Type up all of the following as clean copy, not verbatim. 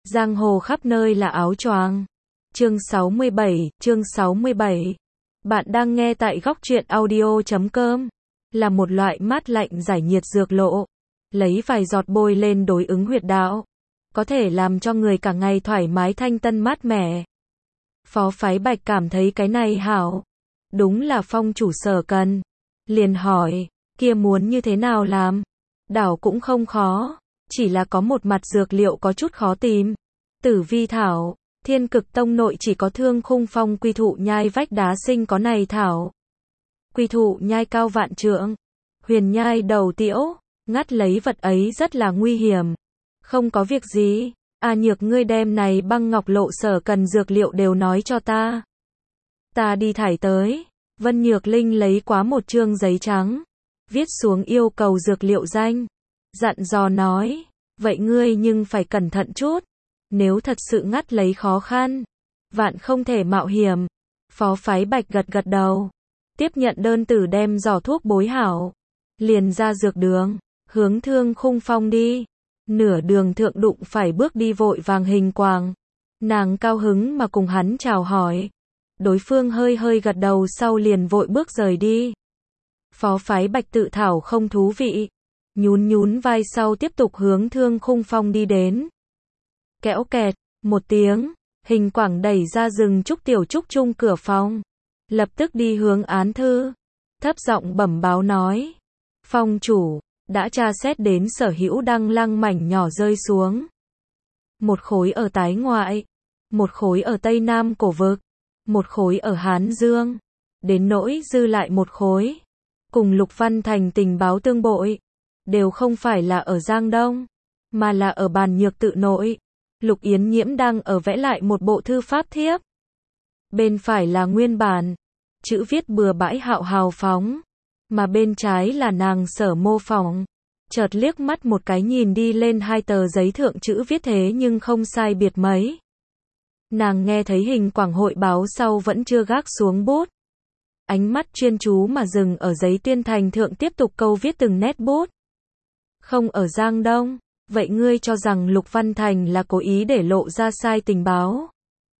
Giang hồ khắp nơi là áo choàng. Chương 67. Bạn đang nghe tại góc truyện audio.com. Là một loại mát lạnh giải nhiệt dược lộ. Lấy vài giọt bôi lên đối ứng huyệt đạo. Có thể làm cho người cả ngày thoải mái thanh tân mát mẻ. Phó Phái Bạch cảm thấy cái này hảo. Đúng là Phong chủ sở cần. Liền hỏi, kia muốn như thế nào làm? Đảo cũng không khó. Chỉ là có một mặt dược liệu có chút khó tìm. Tử vi thảo, Thiên Cực Tông nội chỉ có Thương Khung Phong quy thụ nhai vách đá sinh có này thảo. Quy thụ nhai cao vạn trượng, huyền nhai đầu tiễu, ngắt lấy vật ấy rất là nguy hiểm. Không có việc gì, Nhược ngươi đem này băng ngọc lộ sở cần dược liệu đều nói cho ta. Ta đi thải tới. Vân Nhược Linh lấy quá một chương giấy trắng, viết xuống yêu cầu dược liệu danh. Dặn dò nói, vậy ngươi nhưng phải cẩn thận chút. Nếu thật sự ngắt lấy khó khăn, vạn không thể mạo hiểm. Phó Phái Bạch gật gật đầu, tiếp nhận đơn tử đem giỏ thuốc bối hảo. Liền ra dược đường, hướng Thương Khung Phong đi. Nửa đường thượng đụng phải bước đi vội vàng Hình Quàng. Nàng cao hứng mà cùng hắn chào hỏi. Đối phương hơi hơi gật đầu sau liền vội bước rời đi. Phó Phái Bạch tự thảo không thú vị. Nhún vai sau tiếp tục hướng Thương Khung Phong đi đến. Kẽo kẹt, một tiếng, Hình Quảng đẩy ra rừng trúc tiểu trúc chung cửa phòng. Lập tức đi hướng án thư. Thấp giọng bẩm báo nói. Phong chủ, đã tra xét đến sở hữu đăng lăng mảnh nhỏ rơi xuống. Một khối ở Tái Ngoại, một khối ở Tây Nam Cổ Vực, một khối ở Hán Dương. Đến nỗi dư lại một khối. Cùng Lục Văn Thành tình báo tương bội. Đều không phải là ở Giang Đông, mà là ở Bàn Nhược tự nội. Lục Yến Nhiễm đang ở vẽ lại một bộ thư pháp thiếp. Bên phải là nguyên bản, chữ viết bừa bãi hào phóng, mà bên trái là nàng sở mô phỏng. Chợt liếc mắt một cái nhìn đi lên hai tờ giấy thượng chữ viết thế nhưng không sai biệt mấy. Nàng nghe thấy Hình Quảng hội báo sau vẫn chưa gác xuống bút. Ánh mắt chuyên chú mà dừng ở giấy tuyên thành thượng tiếp tục câu viết từng nét bút. Không ở Giang Đông, vậy ngươi cho rằng Lục Văn Thành là cố ý để lộ ra sai tình báo?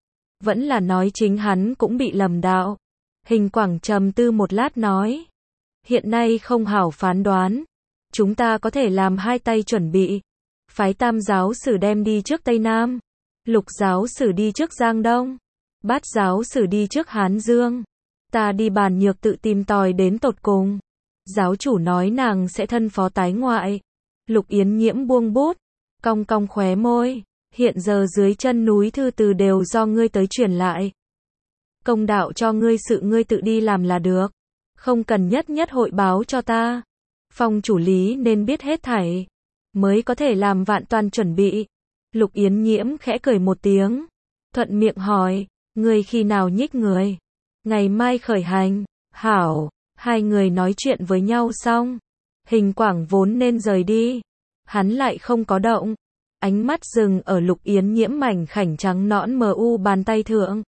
Vẫn là nói chính hắn cũng bị lầm đạo? Hình Quảng trầm tư một lát nói. Hiện nay không hảo phán đoán. Chúng ta có thể làm hai tay chuẩn bị. Phái Tam giáo sử đem đi trước Tây Nam. Lục giáo sử đi trước Giang Đông. Bát giáo sử đi trước Hán Dương. Ta đi Bàn Nhược tự tìm tòi đến tột cùng. Giáo chủ nói nàng sẽ thân phó Tái Ngoại. Lục Yến Nhiễm buông bút, cong cong khóe môi. Hiện giờ dưới chân núi thư từ đều do ngươi tới truyền lại. Công đạo cho ngươi sự ngươi tự đi làm là được. Không cần nhất hội báo cho ta. Phong chủ lý nên biết hết thảy, mới có thể làm vạn toàn chuẩn bị. Lục Yến Nhiễm khẽ cười một tiếng, thuận miệng hỏi, ngươi khi nào nhích người? Ngày mai khởi hành. Hảo. Hai người nói chuyện với nhau xong, Hình Quảng vốn nên rời đi, hắn lại không có động. Ánh mắt dừng ở Lục Yến Nhiễm mảnh khảnh trắng nõn mờ u bàn tay thượng.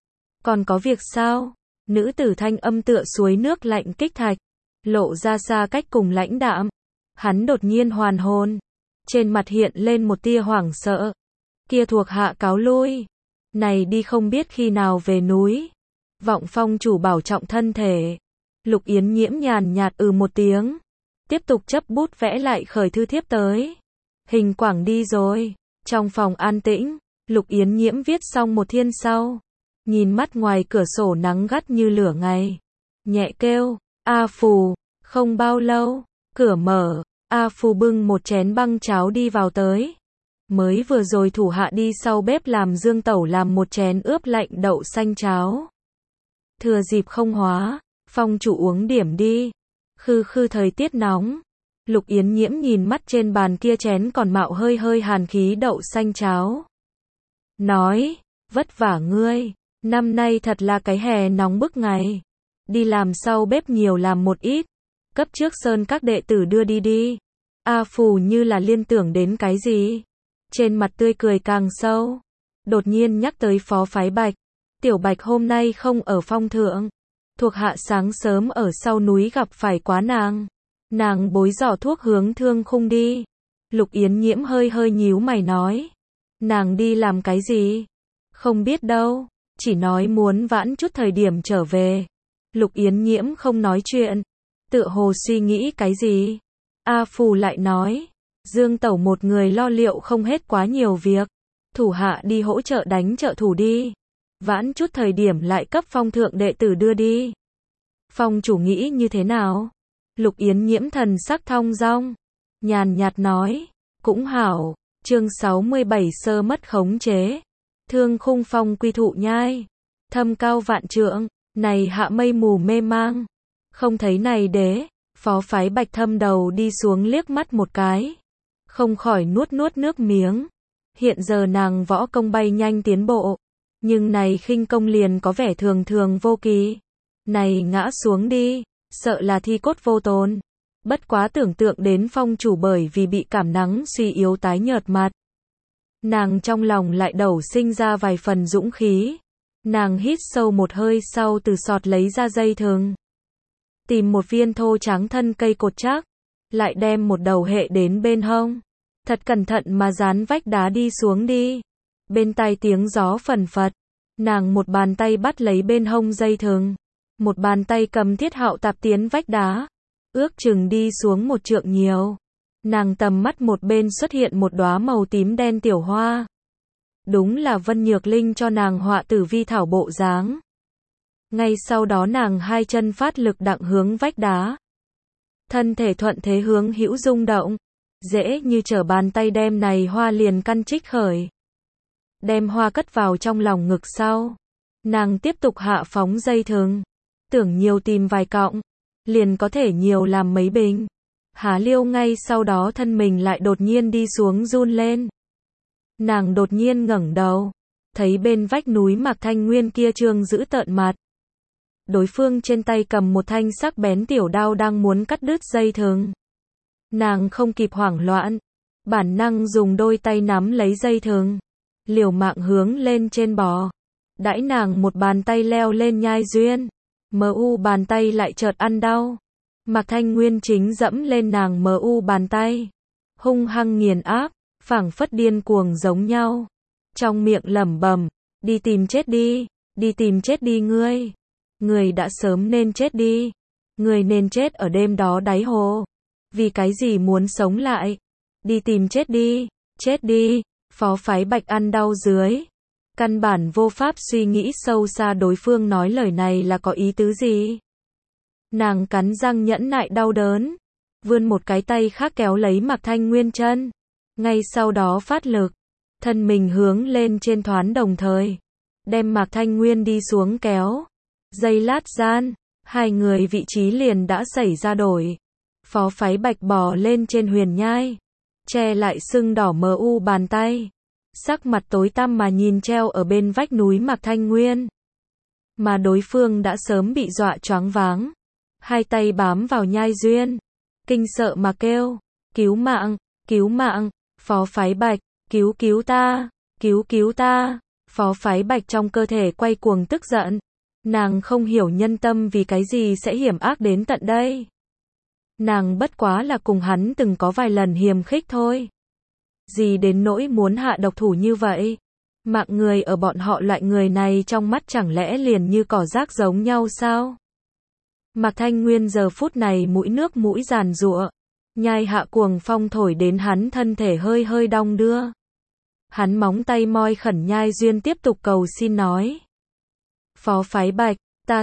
Còn có việc sao? Nữ tử thanh âm tựa suối nước lạnh kích thạch, lộ ra xa cách cùng lãnh đạm. Hắn đột nhiên hoàn hồn, trên mặt hiện lên một tia hoảng sợ. Kia thuộc hạ cáo lui, này đi không biết khi nào về núi. Vọng Phong chủ bảo trọng thân thể. Lục Yến Nhiễm nhàn nhạt một tiếng, tiếp tục chấp bút vẽ lại khởi thư thiếp tới. Hình Quảng đi rồi. Trong phòng an tĩnh, Lục Yến Nhiễm viết xong một thiên sau, nhìn mắt ngoài cửa sổ nắng gắt như lửa ngày, nhẹ kêu, A Phù. Không bao lâu, cửa mở, A Phù bưng một chén băng cháo đi vào tới. Mới vừa rồi thủ hạ đi sau bếp làm Dương tẩu làm một chén ướp lạnh đậu xanh cháo. Thừa dịp không hóa, Phong chủ uống điểm đi. Khư thời tiết nóng. Lục Yến Nhiễm nhìn mắt trên bàn kia chén còn mạo hơi hàn khí đậu xanh cháo. Nói, vất vả ngươi. Năm nay thật là cái hè nóng bức ngày. Đi làm sau bếp nhiều làm một ít. Cấp trước sơn các đệ tử đưa đi. A Phù như là liên tưởng đến cái gì. Trên mặt tươi cười càng sâu. Đột nhiên nhắc tới Phó Phái Bạch. Tiểu Bạch hôm nay không ở phong thượng. Thuộc hạ sáng sớm ở sau núi gặp phải quá nàng. Nàng bối giỏ thuốc hướng Thương Khung đi. Lục Yến Nhiễm hơi nhíu mày nói. Nàng đi làm cái gì? Không biết đâu, chỉ nói muốn vãn chút thời điểm trở về. Lục Yến Nhiễm không nói chuyện, tựa hồ suy nghĩ cái gì. A Phù lại nói, Dương Tẩu một người lo liệu không hết quá nhiều việc, thủ hạ đi hỗ trợ đánh trợ thủ đi. Vãn chút thời điểm lại cấp Phong thượng đệ tử đưa đi. Phong chủ nghĩ như thế nào? Lục Yến Nhiễm thần sắc thong dong, nhàn nhạt nói, cũng hảo. Chương 67 sơ mất khống chế. Thương khung phong quy thụ nhai, thâm cao vạn trượng, này hạ mây mù mê mang. Không thấy này đế, phó phái Bạch thâm đầu đi xuống liếc mắt một cái, không khỏi nuốt nuốt nước miếng. Hiện giờ nàng võ công bay nhanh tiến bộ, nhưng này khinh công liền có vẻ thường thường vô kỳ. Này ngã xuống đi, sợ là thi cốt vô tồn. Bất quá tưởng tượng đến Phong chủ bởi vì bị cảm nắng suy yếu tái nhợt mặt, nàng trong lòng lại đầu sinh ra vài phần dũng khí. Nàng hít sâu một hơi sau từ sọt lấy ra dây thừng, tìm một viên thô tráng thân cây cột chắc, lại đem một đầu hệ đến bên hông, thật cẩn thận mà dán vách đá đi xuống đi. Bên tai tiếng gió phần phật, nàng một bàn tay bắt lấy bên hông dây thừng, một bàn tay cầm thiết hạo tạp tiến vách đá, ước chừng đi xuống 1 trượng nhiều. Nàng tầm mắt một bên xuất hiện một đóa màu tím đen tiểu hoa. Đúng là Vân Nhược Linh cho nàng họa tử vi thảo bộ dáng. Ngay sau đó nàng hai chân phát lực đặng hướng vách đá, thân thể thuận thế hướng hữu rung động, dễ như trở bàn tay đem này hoa liền căn trích khởi, đem hoa cất vào trong lòng ngực sau. Nàng tiếp tục hạ phóng dây thừng, tưởng nhiều tìm vài cọng, liền có thể nhiều làm mấy bình. Há liêu ngay sau đó thân mình lại đột nhiên đi xuống run lên. Nàng đột nhiên ngẩng đầu, thấy bên vách núi Mạc Thanh Nguyên kia trương giữ tợn mặt. Đối phương trên tay cầm một thanh sắc bén tiểu đao đang muốn cắt đứt dây thừng. Nàng không kịp hoảng loạn, bản năng dùng đôi tay nắm lấy dây thừng, liều mạng hướng lên trên bò. Đãi nàng một bàn tay leo lên nhai duyên, bàn tay lại chợt ăn đau. Mạc Thanh Nguyên chính dẫm lên nàng bàn tay, hung hăng nghiền áp, phảng phất điên cuồng giống nhau. Trong miệng lẩm bẩm, đi tìm chết đi, đi tìm chết đi ngươi. Người đã sớm nên chết đi, người nên chết ở đêm đó đáy hồ. Vì cái gì muốn sống lại? Đi tìm chết đi, chết đi. Phó phái Bạch ăn đau dưới, căn bản vô pháp suy nghĩ sâu xa đối phương nói lời này là có ý tứ gì. Nàng cắn răng nhẫn nại đau đớn, vươn một cái tay khác kéo lấy Mạc Thanh Nguyên chân, ngay sau đó phát lực, thân mình hướng lên trên thoán đồng thời, đem Mạc Thanh Nguyên đi xuống kéo. Giây lát gian, hai người vị trí liền đã xảy ra đổi. Phó phái Bạch bò lên trên huyền nhai, che lại sưng đỏ bàn tay, sắc mặt tối tăm mà nhìn treo ở bên vách núi Mạc Thanh Nguyên. Mà đối phương đã sớm bị dọa choáng váng, hai tay bám vào nhai duyên, kinh sợ mà kêu, cứu mạng, Phó phái Bạch, cứu ta, cứu ta. Phó phái Bạch trong cơ thể quay cuồng tức giận, nàng không hiểu nhân tâm vì cái gì sẽ hiểm ác đến tận đây. Nàng bất quá là cùng hắn từng có vài lần hiềm khích thôi. Gì đến nỗi muốn hạ độc thủ như vậy? Mạng người ở bọn họ loại người này trong mắt chẳng lẽ liền như cỏ rác giống nhau sao? Mạc Thanh Nguyên giờ phút này mũi nước mũi giàn giụa, nhai hạ cuồng phong thổi đến hắn thân thể hơi hơi đong đưa. Hắn móng tay moi khẩn nhai duyên tiếp tục cầu xin nói. Phó phái Bạch, ta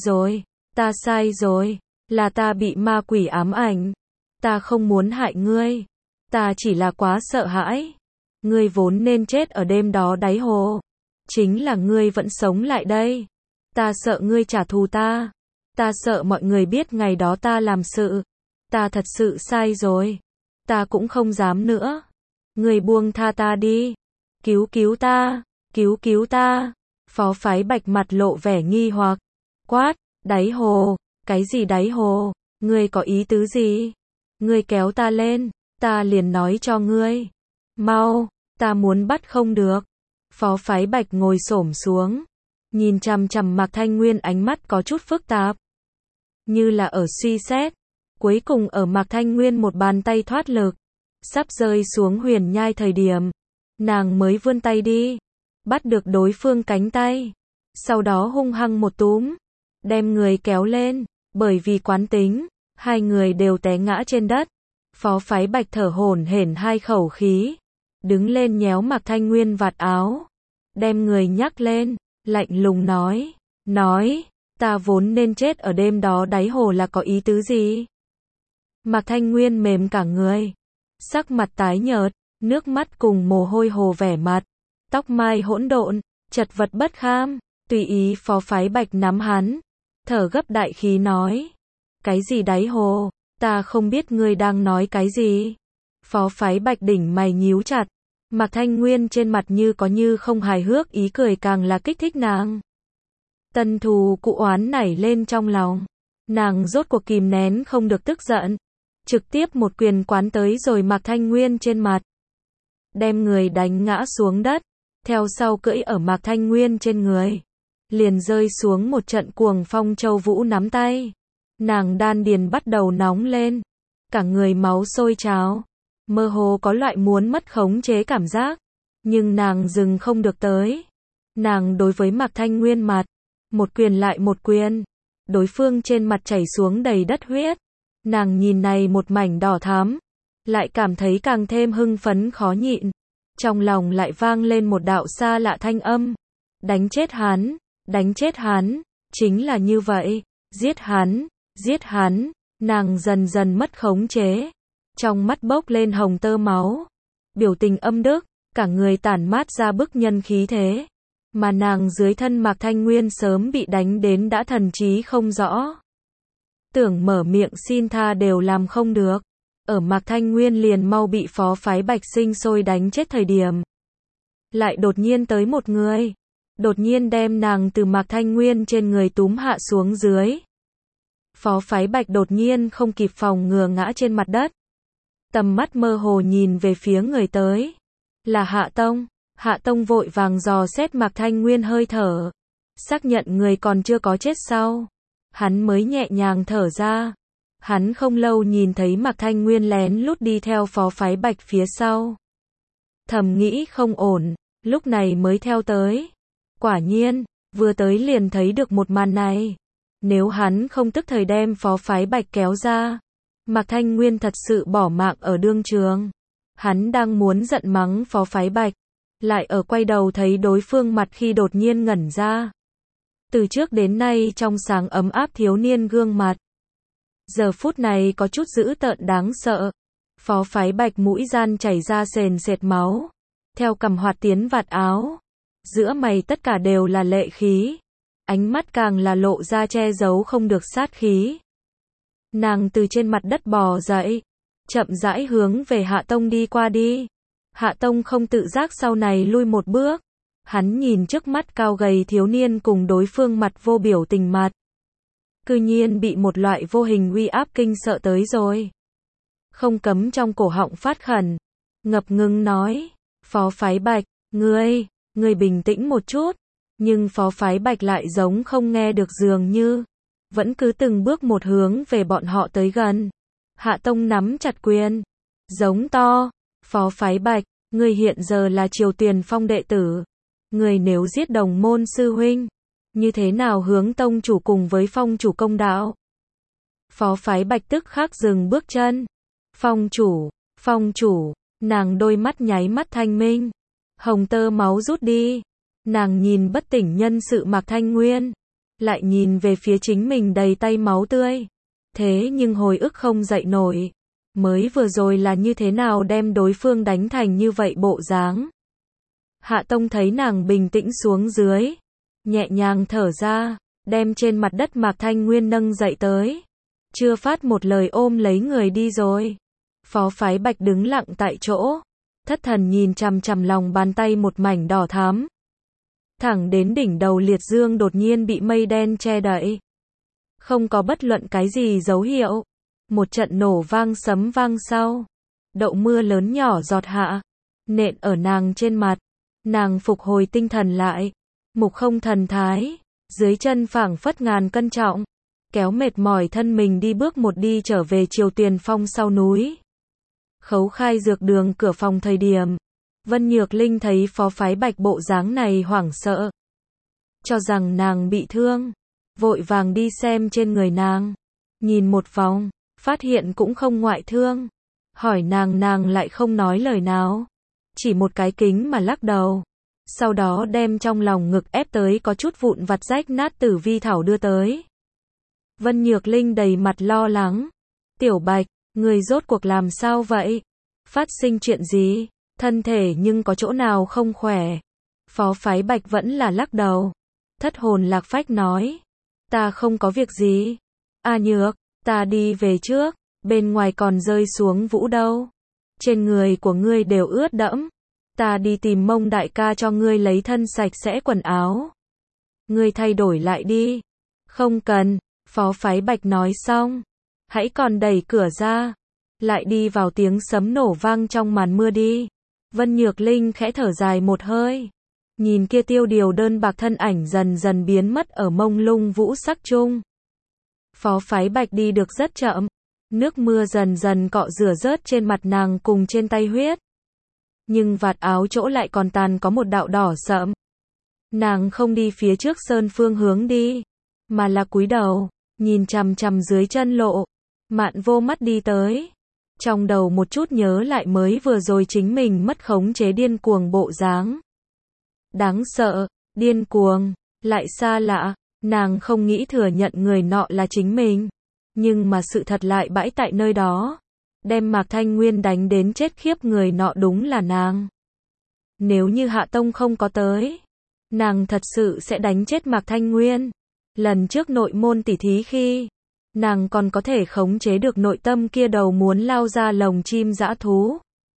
sai rồi, là ta bị ma quỷ ám ảnh. Ta không muốn hại ngươi, ta chỉ là quá sợ hãi. Ngươi vốn nên chết ở đêm đó đáy hồ, chính là ngươi vẫn sống lại đây. Ta sợ ngươi trả thù ta, ta sợ mọi người biết ngày đó ta làm sự. Ta thật sự sai rồi, ta cũng không dám nữa. Ngươi buông tha ta đi, cứu ta, cứu ta. Phó phái Bạch mặt lộ vẻ nghi hoặc, quát, đáy hồ, cái gì đáy hồ, ngươi có ý tứ gì? Ngươi kéo ta lên, ta liền nói cho ngươi. Mau, ta muốn bắt không được. Phó phái Bạch ngồi xổm xuống, nhìn chằm chằm Mạc Thanh Nguyên ánh mắt có chút phức tạp, như là ở suy xét. Cuối cùng ở Mạc Thanh Nguyên một bàn tay thoát lực, sắp rơi xuống huyền nhai thời điểm, nàng mới vươn tay đi, bắt được đối phương cánh tay, sau đó hung hăng một túm, đem người kéo lên, bởi vì quán tính, hai người đều té ngã trên đất. Phó Phái Bạch thở hổn hển hai khẩu khí, đứng lên nhéo Mạc Thanh Nguyên vạt áo, đem người nhắc lên, lạnh lùng nói, ta vốn nên chết ở đêm đó đáy hồ là có ý tứ gì? Mạc Thanh Nguyên mềm cả người, sắc mặt tái nhợt, nước mắt cùng mồ hôi hồ vẻ mặt, tóc mai hỗn độn, chật vật bất kham, tùy ý Phó Phái Bạch nắm hắn, thở gấp đại khí nói, cái gì đáy hồ, ta không biết ngươi đang nói cái gì. Phó Phái Bạch đỉnh mày nhíu chặt, Mạc Thanh Nguyên trên mặt như có như không hài hước ý cười càng là kích thích nàng. Tân thù cụ oán nảy lên trong lòng, nàng rốt cuộc kìm nén không được tức giận, trực tiếp một quyền quán tới rồi Mạc Thanh Nguyên trên mặt, đem người đánh ngã xuống đất, theo sau cưỡi ở Mạc Thanh Nguyên trên người, liền rơi xuống một trận cuồng phong châu vũ nắm tay. Nàng đan điền bắt đầu nóng lên, cả người máu sôi trào, mơ hồ có loại muốn mất khống chế cảm giác, nhưng nàng dừng không được tới. Nàng đối với Mạc Thanh Nguyên mặt, một quyền lại một quyền, đối phương trên mặt chảy xuống đầy đất huyết. Nàng nhìn này một mảnh đỏ thắm, lại cảm thấy càng thêm hưng phấn khó nhịn, trong lòng lại vang lên một đạo xa lạ thanh âm, đánh chết hắn, chính là như vậy, giết hắn, nàng dần dần mất khống chế, trong mắt bốc lên hồng tơ máu, biểu tình âm đức, cả người tản mát ra bức nhân khí thế, mà nàng dưới thân Mạc Thanh Nguyên sớm bị đánh đến đã thần trí không rõ. Tưởng mở miệng xin tha đều làm không được, ở Mạc Thanh Nguyên liền mau bị Phó Phái Bạch sinh sôi đánh chết thời điểm. Lại đột nhiên tới một người, đột nhiên đem nàng từ Mạc Thanh Nguyên trên người túm hạ xuống dưới. Phó Phái Bạch đột nhiên không kịp phòng ngừa ngã trên mặt đất. Tầm mắt mơ hồ nhìn về phía người tới. Là Hạ Tông. Hạ Tông vội vàng dò xét Mạc Thanh Nguyên hơi thở. Xác nhận người còn chưa có chết sau. Hắn mới nhẹ nhàng thở ra. Hắn không lâu nhìn thấy Mạc Thanh Nguyên lén lút đi theo Phó Phái Bạch phía sau. Thầm nghĩ không ổn, lúc này mới theo tới. Quả nhiên, vừa tới liền thấy được một màn này. Nếu hắn không tức thời đem Phó Phái Bạch kéo ra, Mạc Thanh Nguyên thật sự bỏ mạng ở đương trường. Hắn đang muốn giận mắng Phó Phái Bạch, lại ở quay đầu thấy đối phương mặt khi đột nhiên ngẩn ra. Từ trước đến nay trong sáng ấm áp thiếu niên gương mặt, giờ phút này có chút dữ tợn đáng sợ. Phó Phái Bạch mũi gian chảy ra sền sệt máu, theo cằm hoạt tiến vạt áo, giữa mày tất cả đều là lệ khí. Ánh mắt càng là lộ ra che giấu không được sát khí. Nàng từ trên mặt đất bò dậy, chậm rãi hướng về Hạ Tông đi qua đi. Hạ Tông không tự giác sau này lui một bước. Hắn nhìn trước mắt cao gầy thiếu niên cùng đối phương mặt vô biểu tình mặt. Cư nhiên bị một loại vô hình uy áp kinh sợ tới rồi. Không cấm trong cổ họng phát khẩn, ngập ngừng nói, Phó Phái Bạch, ngươi bình tĩnh một chút. Nhưng Phó Phái Bạch lại giống không nghe được dường như, vẫn cứ từng bước một hướng về bọn họ tới gần. Hạ Tông nắm chặt quyền, giống to, Phó Phái Bạch, ngươi hiện giờ là Triều Tuyền Phong đệ tử, ngươi nếu giết đồng môn sư huynh, như thế nào hướng tông chủ cùng với phong chủ công đạo? Phó Phái Bạch tức khắc dừng bước chân. Phong chủ, nàng đôi mắt nháy mắt thanh minh, hồng tơ máu rút đi. Nàng nhìn bất tỉnh nhân sự Mạc Thanh Nguyên, lại nhìn về phía chính mình đầy tay máu tươi. Thế nhưng hồi ức không dậy nổi, mới vừa rồi là như thế nào đem đối phương đánh thành như vậy bộ dáng. Hạ Tông thấy nàng bình tĩnh xuống dưới, nhẹ nhàng thở ra, đem trên mặt đất Mạc Thanh Nguyên nâng dậy tới. Chưa phát một lời ôm lấy người đi rồi. Phó Phái Bạch đứng lặng tại chỗ, thất thần nhìn chằm chằm lòng bàn tay một mảnh đỏ thắm. Thẳng đến đỉnh đầu liệt dương đột nhiên bị mây đen che đậy. Không có bất luận cái gì dấu hiệu. Một trận nổ vang sấm vang sau. Đậu mưa lớn nhỏ giọt hạ, nện ở nàng trên mặt. Nàng phục hồi tinh thần lại. Mục không thần thái. Dưới chân phảng phất ngàn cân trọng. Kéo mệt mỏi thân mình đi bước một đi trở về Triều Tuyền Phong sau núi. Khấu khai dược đường cửa phòng thời điểm. Vân Nhược Linh thấy Phó Phái Bạch bộ dáng này hoảng sợ, cho rằng nàng bị thương, vội vàng đi xem trên người nàng, nhìn một vòng, phát hiện cũng không ngoại thương, hỏi nàng lại không nói lời nào, chỉ một cái kính mà lắc đầu, sau đó đem trong lòng ngực ép tới có chút vụn vặt rách nát Tử Vi thảo đưa tới. Vân Nhược Linh đầy mặt lo lắng, Tiểu Bạch, người rốt cuộc làm sao vậy? Phát sinh chuyện gì? Thân thể nhưng có chỗ nào không khỏe? Phó Phái Bạch vẫn là lắc đầu, thất hồn lạc phách nói, ta không có việc gì. A Nhược, ta đi về trước, bên ngoài còn rơi xuống vũ đâu. Trên người của ngươi đều ướt đẫm. Ta đi tìm Mông đại ca cho ngươi lấy thân sạch sẽ quần áo. Ngươi thay đổi lại đi. Không cần, Phó Phái Bạch nói xong, hãy còn đẩy cửa ra, lại đi vào tiếng sấm nổ vang trong màn mưa đi. Vân Nhược Linh khẽ thở dài một hơi, nhìn kia tiêu điều đơn bạc thân ảnh dần dần biến mất ở mông lung vũ sắc chung. Phó Phái Bạch đi được rất chậm, nước mưa dần dần cọ rửa rớt trên mặt nàng cùng trên tay huyết. Nhưng vạt áo chỗ lại còn tàn có một đạo đỏ sậm. Nàng không đi phía trước sơn phương hướng đi, mà là cúi đầu, nhìn chằm chằm dưới chân lộ. Mạn Vô Mắt đi tới, trong đầu một chút nhớ lại mới vừa rồi chính mình mất khống chế điên cuồng bộ dáng. Đáng sợ, điên cuồng, lại xa lạ, nàng không nghĩ thừa nhận người nọ là chính mình. Nhưng mà sự thật lại bãi tại nơi đó. Đem Mạc Thanh Nguyên đánh đến chết khiếp, người nọ đúng là nàng. Nếu như Hạ Tông không có tới, nàng thật sự sẽ đánh chết Mạc Thanh Nguyên. Lần trước nội môn tỉ thí khi, nàng còn có thể khống chế được nội tâm kia đầu muốn lao ra lồng chim dã thú.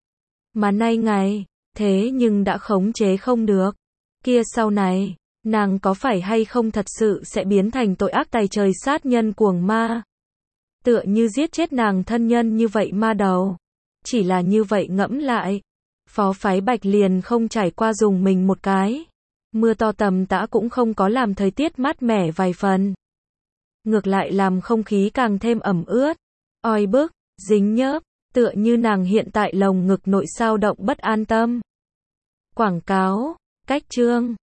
Mà nay ngày, thế nhưng đã khống chế không được. Kia sau này, nàng có phải hay không thật sự sẽ biến thành tội ác tày trời sát nhân cuồng ma. Tựa như giết chết nàng thân nhân như vậy ma đầu. Chỉ là như vậy ngẫm lại, Phó Phái Bạch liền không trải qua dùng mình một cái. Mưa to tầm tã cũng không có làm thời tiết mát mẻ vài phần. Ngược lại làm không khí càng thêm ẩm ướt, oi bức, dính nhớp, tựa như nàng hiện tại lồng ngực nội sao động bất an tâm. Quảng cáo, cách chương